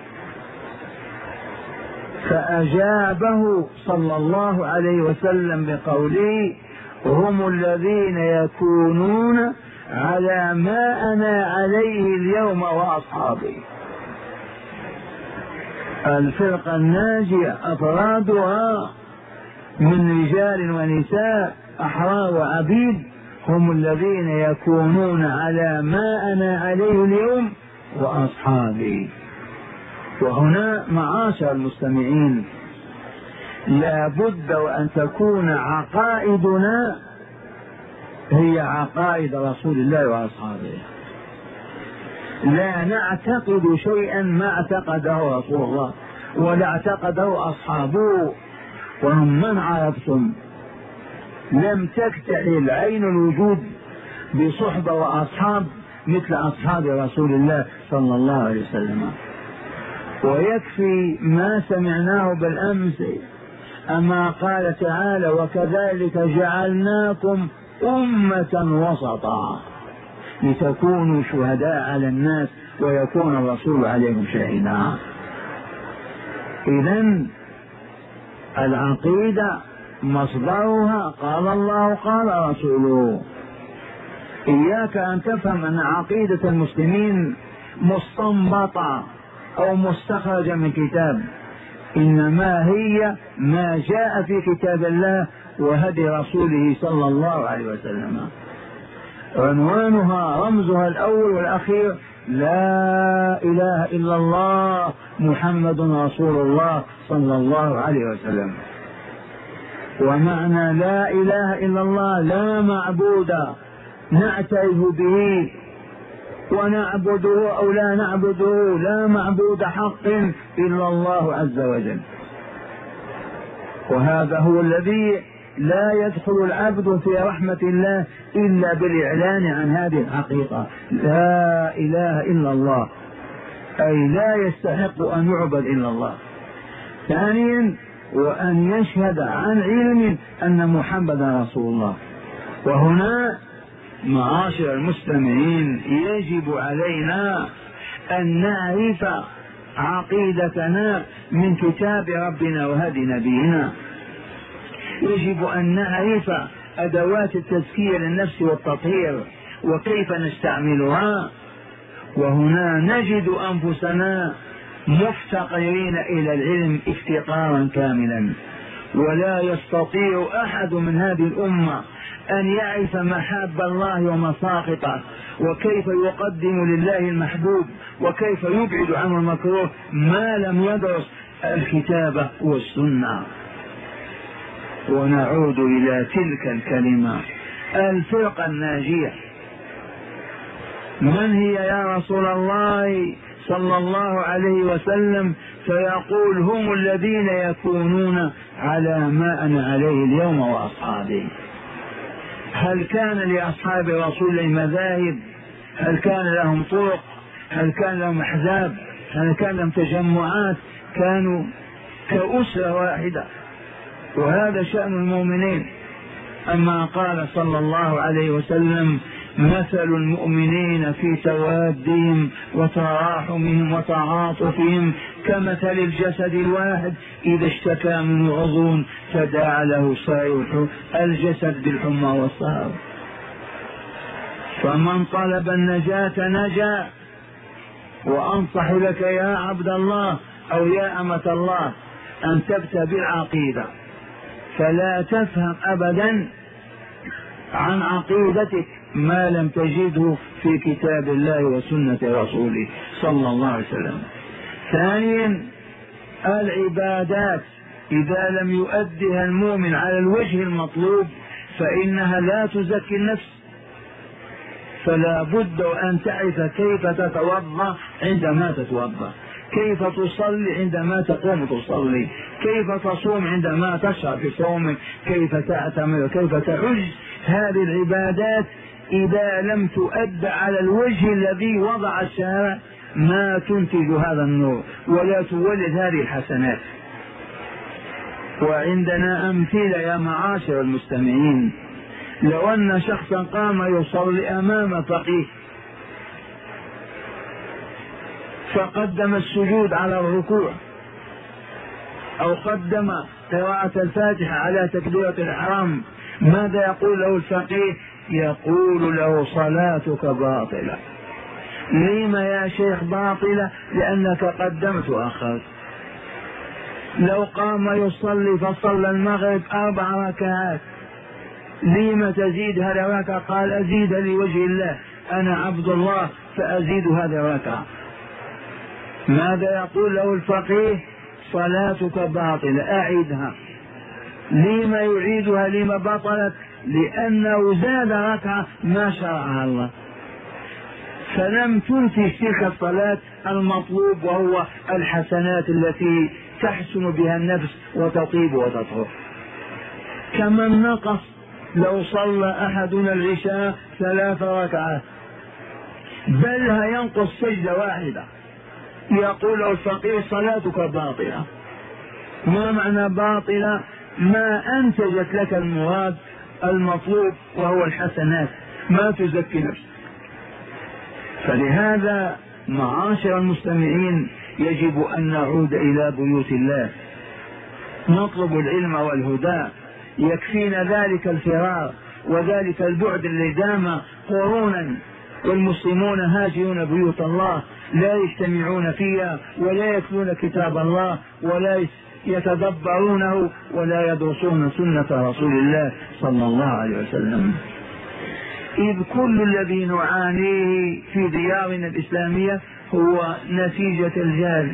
Speaker 1: فأجابه صلى الله عليه وسلم بقوله: هم الذين يكونون على ما أنا عليه اليوم وأصحابي. الفرقة الناجية أفرادها من رجال ونساء أحرار وعبيد هم الذين يكونون على ما أنا عليه اليوم وأصحابي. وهنا معاشر المستمعين لا بد وأن تكون عقائدنا هي عقائد رسول الله وأصحابه. لا نعتقد شيئا ما اعتقده رسول الله ولا اعتقده أصحابه. وهم من عرفتم لم تكتحل عين الوجود بصحبة وأصحاب مثل أصحاب رسول الله صلى الله عليه وسلم. ويكفي ما سمعناه بالأمس أما قال تعالى: وكذلك جعلناكم أمة وسطا لتكونوا شهداء على الناس ويكون الرسول عليكم شهيدا. إذن العقيدة مصدرها قال الله قال رسوله. إياك أن تفهم أن عقيدة المسلمين مستنبطة أو مستخرجة من كتاب، إنما هي ما جاء في كتاب الله وهدي رسوله صلى الله عليه وسلم. عنوانها رمزها الأول والأخير لا إله إلا الله محمد رسول الله صلى الله عليه وسلم. ومعنى لا إله إلا الله لا معبود نعترف به ونعبده أو لا نعبده، لا معبود حق إلا الله عز وجل. وهذا هو الذي لا يدخل العبد في رحمة الله إلا بالإعلان عن هذه الحقيقة: لا إله إلا الله، أي لا يستحق أن يعبد إلا الله. ثانيا وأن يشهد عن علم أن محمدا رسول الله. وهنا معاشر المستمعين يجب علينا أن نعرف عقيدتنا من كتاب ربنا وهدي نبينا. يجب أن نعرف أدوات التزكية للنفس والتطهير وكيف نستعملها. وهنا نجد أنفسنا مفتقرين إلى العلم افتقارا كاملا، ولا يستطيع أحد من هذه الأمة أن يعرف محاب الله ومساقطه وكيف يقدم لله المحبوب وكيف يبعد عنه المكروه ما لم يدرس الكتاب والسنة. ونعود إلى تلك الكلمة: الفرقة الناجية. من هي يا رسول الله صلى الله عليه وسلم؟ فيقول: هم الذين يكونون على ما أنا عليه اليوم وأصحابي. هل كان لأصحاب رسول الله مذاهب؟ هل كان لهم طرق؟ هل كان لهم أحزاب؟ هل كان لهم تجمعات؟ كانوا كأسرة واحدة، وهذا شأن المؤمنين. أما قال صلى الله عليه وسلم: مثل المؤمنين في توادهم وتراحمهم وتعاطفهم كمثل الجسد الواحد إذا اشتكى من عضو تداعى له سائر الجسد بالحمى والسهر. فمن طلب النجاة نجا. وأنصح لك يا عبد الله أو يا أمة الله أن تبتدأ بالعقيدة، فلا تفهم أبدا عن عقيدتك ما لم تجده في كتاب الله وسنة رسوله صلى الله عليه وسلم. ثانيا العبادات إذا لم يؤدها المؤمن على الوجه المطلوب فإنها لا تزكي النفس. فلا بد أن تعرف كيف تتوضأ عندما تتوضأ، كيف تصلي عندما تقوم تصلي، كيف تصوم عندما تشرع في صومك، كيف تعتمر، كيف تحج. هذه العبادات إذا لم تؤد على الوجه الذي وضع الشارع ما تنتج هذا النور ولا تولد هذه الحسنات. وعندنا أمثلة يا معاشر المستمعين. لو أن شخصا قام يصلي أمام فقيه فقدم السجود على الركوع أو قدم قراءة الفاتحة على تكبيرة الإحرام، ماذا يقول له الفقيه؟ يقول له صلاتك باطلة. لما يا شيخ باطلة؟ لأنك قدمت وأخرت. لو قام يصلي فصلى المغرب أربع ركعات، لما تزيد هذه الركعة؟ قال أزيد لوجه الله، أنا عبد الله فأزيد هذه الركعة. ماذا يقول له الفقيه؟ صلاتك باطلة، أعيدها. لما يعيدها؟ لما بطلت؟ لأنه زاد ركعة ما شرعها الله، فلم تنتج تلك الصلاة المطلوب وهو الحسنات التي تحسن بها النفس وتطيب وتطهر. كما نقص لو صلى أحدنا العشاء ثلاث ركعات بل ينقص سجدة واحدة، يقول له الفقيه صلاتك باطلة. ما معنى باطلة؟ ما أنتجت لك المراد المطلوب وهو الحسنات، ما تزكي نفسك. فلهذا معاشر المستمعين يجب أن نعود إلى بيوت الله نطلب العلم والهدى. يكفينا ذلك الفرار وذلك البعد الذي دام قرونا، والمسلمون هاجرون بيوت الله لا يجتمعون فيها ولا يتلون كتاب الله ولا يتدبرونه ولا يدرسون سنة رسول الله صلى الله عليه وسلم. إذ كل الذي نعانيه في ديارنا الإسلامية هو نتيجة الجهل.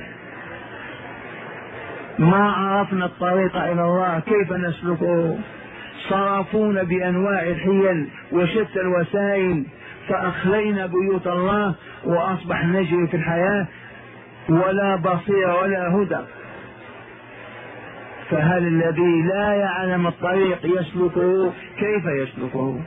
Speaker 1: ما عرفنا الطريق إلى الله، كيف نسلكه؟ صرفونا بأنواع الحيل وشتى الوسائل فأخلينا بيوت الله وأصبح نجري في الحياة ولا بصير ولا هدى. فهل الذي لا يعلم الطريق يسلكه؟ كيف يسلكه؟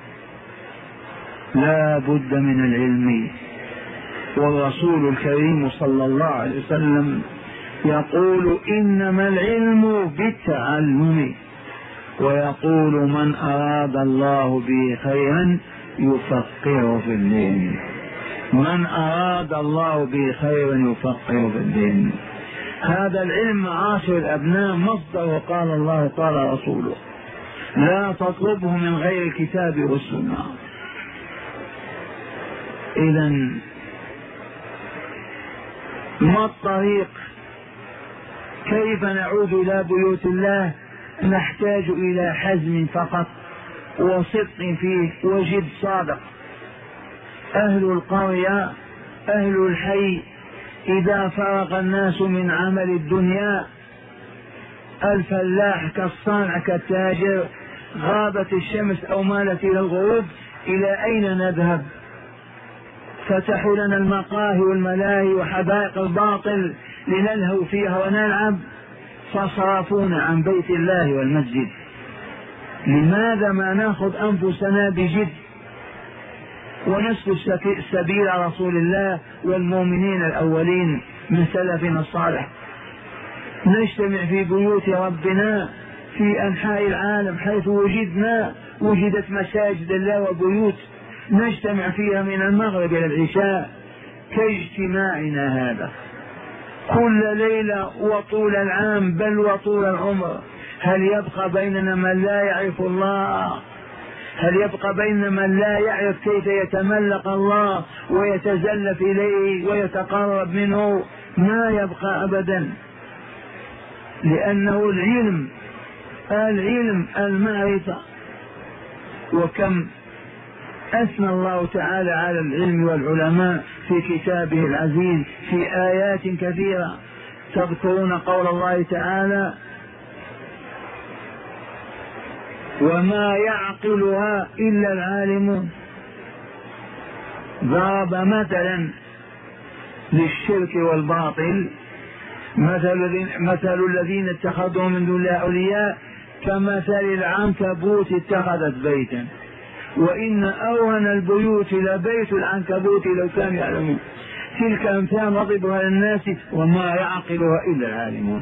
Speaker 1: لا بد من العلم. والرسول الكريم صلى الله عليه وسلم يقول إنما العلم بالتعلم، ويقول من أراد الله به خيرا يفقهه في الدين. من أراد الله به خيرا يفقهه في الدين. هذا العلم معاشر الأبناء مصدر قال الله قال رسوله، لا تطلبه من غير الكتاب والسنة. إذن ما الطريق؟ كيف نعود إلى بيوت الله؟ نحتاج إلى حزم فقط وصدق فيه وجد صادق. أهل القرية أهل الحي إذا فرغ الناس من عمل الدنيا، الفلاح كالصانع كالتاجر، غابت الشمس أو مالت إلى الغروب، إلى أين نذهب؟ فتحوا لنا المقاهي والملاهي وحدائق الباطل لنلهو فيها ونلعب، فصرفونا عن بيت الله والمسجد. لماذا ما ناخذ أنفسنا بجد ونسلك سبيل رسول الله والمؤمنين الأولين من سلفنا الصالح؟ نجتمع في بيوت ربنا في أنحاء العالم حيث وجدنا، وجدت مساجد الله وبيوت نجتمع فيها من المغرب إلى العشاء كاجتماعنا هذا كل ليلة وطول العام بل وطول العمر. هل يبقى بيننا من لا يعرف الله؟ هل يبقى بيننا من لا يعرف كيف يتملق الله ويتزلف إليه ويتقرب منه؟ ما يبقى أبدا، لأنه العلم العلم المعرفة. وكم أثنى الله تعالى على العلم والعلماء في كتابه العزيز في آيات كثيرة. تذكرون قول الله تعالى وما يعقلها إلا العالمون. ضرب مثلا للشرك والباطل مثل الذين اتخذوا من دون الله أولياء كمثل العنكبوت اتخذت بيتا وإن أوهن البيوت لبيت العنكبوت لو كانوا يعلمون تلك أمثال نضربها للناس وما يعقلها إلا العالمون.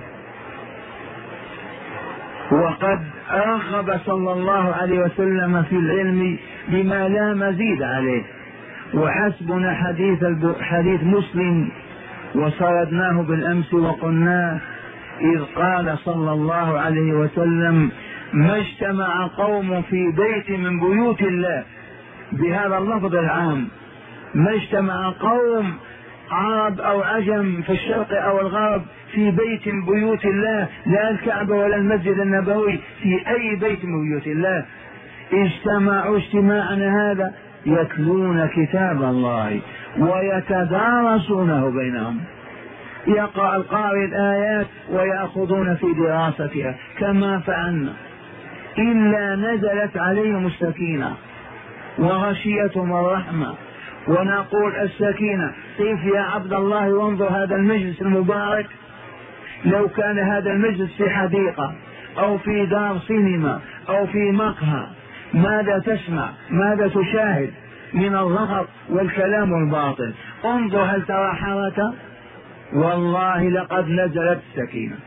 Speaker 1: وقد رغب صلى الله عليه وسلم في العلم بما لا مزيد عليه، وحسبنا حديث حديث مسلم وسردناه بالأمس وقلناه إذ قال صلى الله عليه وسلم ما اجتمع قوم في بيت من بيوت الله، بهذا اللفظ العام، ما اجتمع قوم عرب أو عجم في الشرق أو الغرب في بيت من بيوت الله، لا الكعبة ولا المسجد النبوي، في أي بيت من بيوت الله اجتمعوا اجتماعنا هذا يتلون كتاب الله ويتدارسونه بينهم، يقرأ القارئ الآيات ويأخذون في دراستها كما فعلنا، إلا نزلت عليهم السكينة وغشيتهم الرحمة. ونقول السكينة كيف يا عبد الله وانظر هذا المجلس المبارك، لو كان هذا المجلس في حديقة أو في دار سينما أو في مقهى ماذا تسمع ماذا تشاهد من الضغط والكلام الباطل؟ انظر هل ترى حركة؟ والله لقد نزلت السكينة،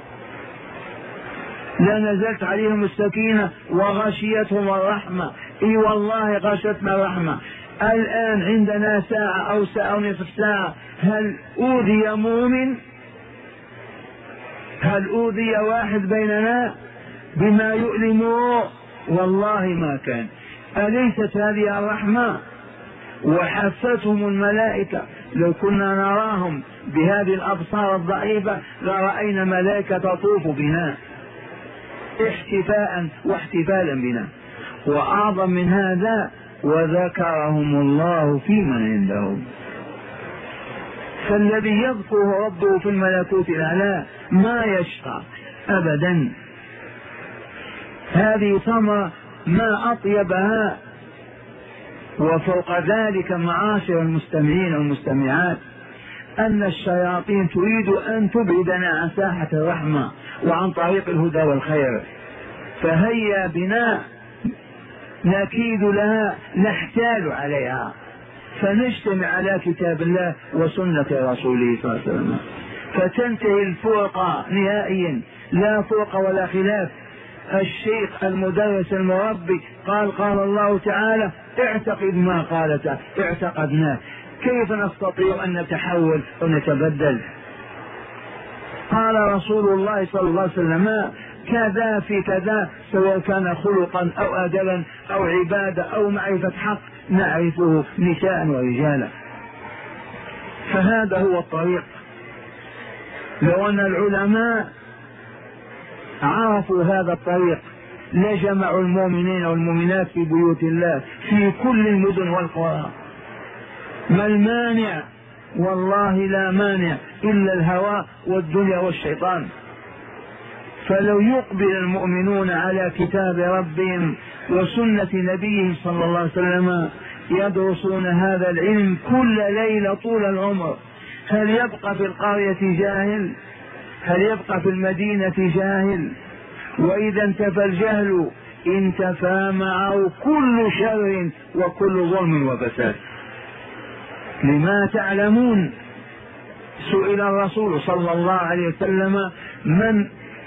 Speaker 1: لنزلت عليهم السكينة وغشيتهم الرحمة. اي والله غشتنا الرحمة. الآن عندنا ساعة أو ساعة أو نصف ساعة، هل أوذي مؤمن؟ هل أوذي واحد بيننا بما يؤلمه؟ والله ما كان. أليست هذه الرحمة؟ وحفتهم الملائكة، لو كنا نراهم بهذه الأبصار الضعيفة لرأينا ملائكة تطوف بنا احتفاء واحتفالا بنا. وأعظم من هذا وذكرهم الله في من عنده. فالذي يذكر ربه في الملكوت الأعلى ما يشقى أبدا. هذه ثمرة ما أطيبها. وفوق ذلك معاشر المستمعين والمستمعات أن الشياطين تريد أن تبعدنا عن ساحة الرحمة وعن طريق الهدى والخير، فهيا بنا نكيد لها نحتال عليها فنجتمع على كتاب الله وسنة رسوله صلى الله عليه وسلم فتنتهي الفرقة نهائيا، لا فرق ولا خلاف. الشيخ المدرس المربي قال قال الله تعالى اعتقد ما قالته اعتقدناه، كيف نستطيع أن نتحول ونتبدل؟ قال رسول الله صلى الله عليه وسلم كذا في كذا، سواء كان خلقا أو أدبا أو عبادة أو معرفة حق نعرفه نساء ورجالا. فهذا هو الطريق. لو أن العلماء عرفوا هذا الطريق لجمعوا المؤمنين والمؤمنات في بيوت الله في كل المدن والقرى. ما المانع؟ والله لا مانع إلا الهوى والدنيا والشيطان. فلو يقبل المؤمنون على كتاب ربهم وسنة نبيهم صلى الله عليه وسلم يدرسون هذا العلم كل ليلة طول العمر، هل يبقى في القرية جاهل؟ هل يبقى في المدينة جاهل؟ وإذا انتفى الجهل انتفى معه كل شر وكل ظلم وفساد. لما تعلمون سئل الرسول صلى الله عليه وسلم من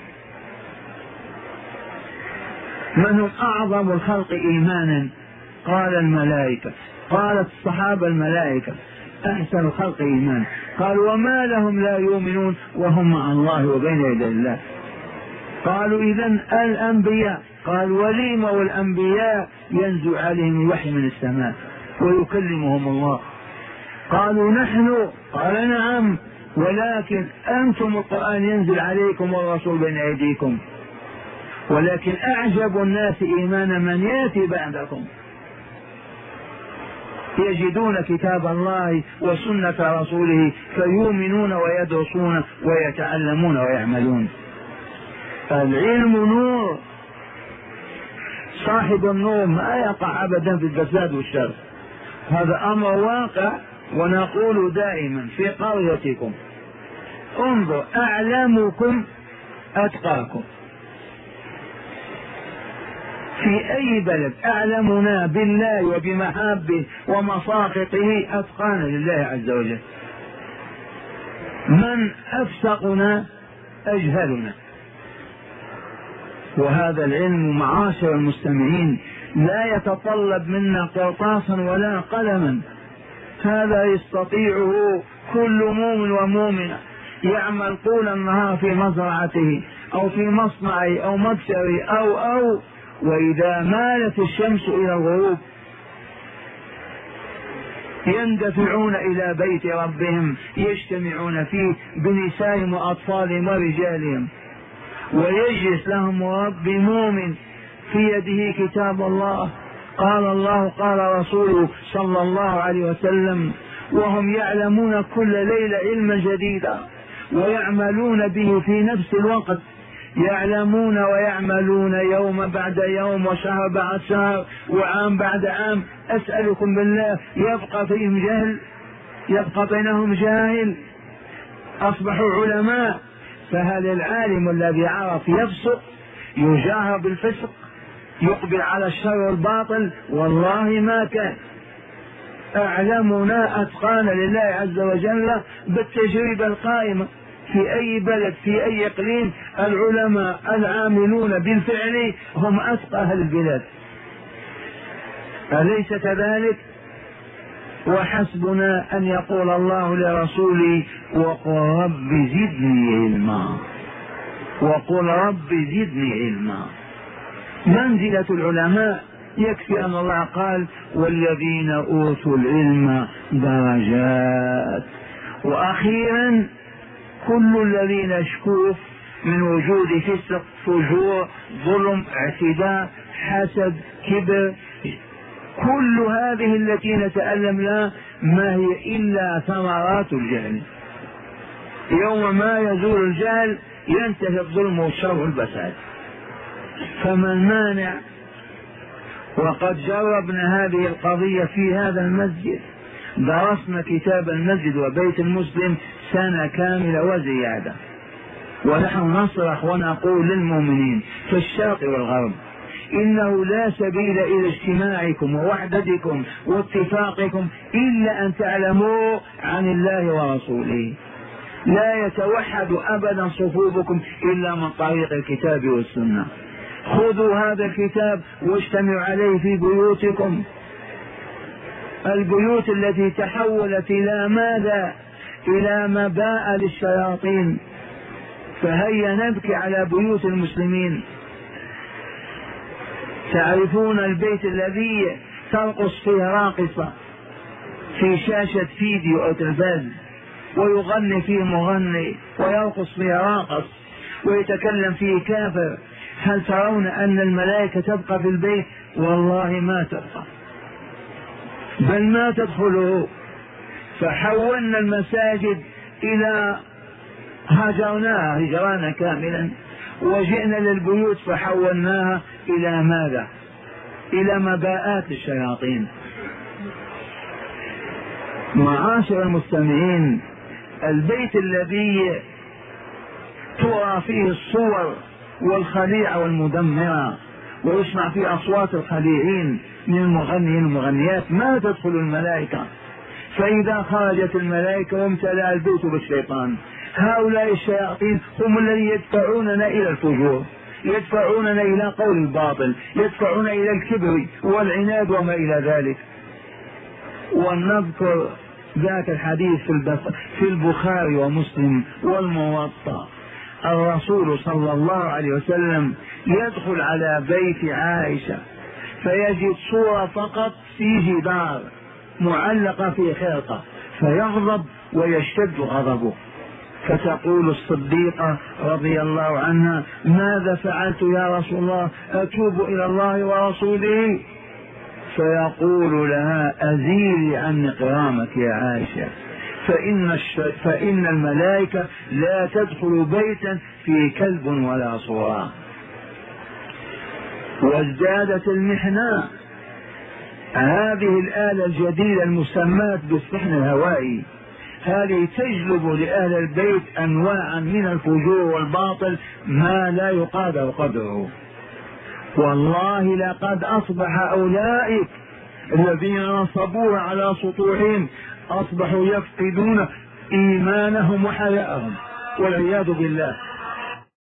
Speaker 1: من هم أعظم الخلق إيمانا؟ قال الملائكة. قالت الصحابة الملائكة أحسن الخلق إيمانا. قال وما لهم لا يؤمنون وهم مع الله وبين يدي الله؟ قالوا إذن الأنبياء. قال وليم والأنبياء ينزل عليهم الوحي من السماء ويكلمهم الله. قالوا نحن. قال نعم، ولكن أنتم القرآن ينزل عليكم والرسول بين أيديكم، ولكن أعجب الناس إيمانا من يأتي بعدكم يجدون كتاب الله وسنة رسوله فيؤمنون ويدرسون ويتعلمون ويعملون. العلم نور، صاحب النور ما يقع أبدا في الفساد والشر، هذا أمر واقع. ونقول دائما في قريتكم انظر أعلمكم أتقاكم. في أي بلد أعلمنا بالله وبمحابه ومساقطه أتقانا لله عز وجل. من أفسقنا أجهلنا. وهذا العلم معاشر المستمعين لا يتطلب منا قرطاسا ولا قلما، هذا يستطيعه كل مؤمن ومؤمنة يعمل طول النهار في مزرعته أو في مصنعه أو مكسره أو أو وإذا مالت الشمس إلى الغروب يندفعون إلى بيت ربهم يجتمعون فيه بنسائهم وأطفالهم ورجالهم، ويجلس لهم رب مؤمن في يده كتاب الله قال الله قال رسوله صلى الله عليه وسلم، وهم يعلمون كل ليلة علما جديدا ويعملون به في نفس الوقت، يعلمون ويعملون يوم بعد يوم وشهر بعد شهر وعام بعد عام. أسألكم بالله يبقى فيهم جهل؟ يبقى بينهم جاهل؟ أصبحوا علماء. فهل العالم الذي عرف يفسق يجاهر بالفسق يقبل على الشر والباطل؟ والله ما كان. أعلمنا أتقانا لله عز وجل بالتجربة القائمة في أي بلد في أي إقليم. العلماء العاملون بالفعل هم أتقى أهل البلاد، أليس كذلك؟ وحسبنا أن يقول الله لرسوله وقل رب زدني علما، وقل رب زدني علما. منزلة العلماء يكفي أن الله قال والذين أوتوا العلم درجات. وأخيرا كل الذين يشكوه من وجود فسق فجور ظلم اعتداء حسد كبر، كل هذه التي نتألم لها ما هي إلا ثمرات الجهل. يوم ما يزول الجهل ينتهي الظلم والشر والفساد. فما المانع؟ وقد جربنا هذه القضية في هذا المسجد، درسنا كتاب المسجد وبيت المسلم سنة كاملة وزيادة، ونحن نصرخ ونقول للمؤمنين في الشرق والغرب إنه لا سبيل إلى اجتماعكم ووحدتكم واتفاقكم إلا أن تعلموا عن الله ورسوله. لا يتوحد أبدا صفوفكم إلا من طريق الكتاب والسنة. خذوا هذا الكتاب واجتمعوا عليه في بيوتكم، البيوت التي تحولت إلى ماذا؟ إلى مباء للشياطين. فهيا نبكي على بيوت المسلمين. تعرفون البيت الذي ترقص فيه راقصة في شاشة فيديو أو تلفاز ويغني فيه مغني ويرقص فيه راقص ويتكلم فيه كافر، هل ترون أن الملائكة تبقى في البيت؟ والله ما تبقى، بل ما تدخله. فحولنا المساجد إلى هجرناها هجرانا كاملا، وجئنا للبيوت فحولناها إلى ماذا؟ إلى مباءات الشياطين. معاشر المستمعين، البيت الذي ترى فيه الصور والخليعة والمدمرة ويسمع فيه أصوات الخليعين من المغنيين والمغنيات ما تدخل الملائكة، فإذا خرجت الملائكة وامتلأ البيت بالشيطان. هؤلاء الشياطين هم الذين يدفعوننا إلى الفجور، يدفعوننا إلى قول الباطل، يدفعوننا إلى الكبر والعناد وما إلى ذلك. ونذكر ذاك الحديث في البخاري ومسلم والموطأ، الرسول صلى الله عليه وسلم يدخل على بيت عائشة فيجد صورة فقط في جدار معلقة في خرقة، فيغضب ويشتد غضبه، فتقول الصديقة رضي الله عنها ماذا فعلت يا رسول الله؟ أتوب إلى الله ورسوله. فيقول لها أزيلي عني قرامك يا عائشة، فإن, الش... فإن الملائكة لا تدخل بيتا فيه كلب ولا صورة. وازدادت المحنة هذه الآلة الجديدة المسماة بالسحن الهوائي هذه تجلب لأهل البيت أنواعا من الفجور والباطل ما لا يقادر قدره. والله لقد أصبح أولئك الذين نصبوها على سطوحهم أصبحوا يفقدون إيمانهم وحياءهم والعياذ بالله.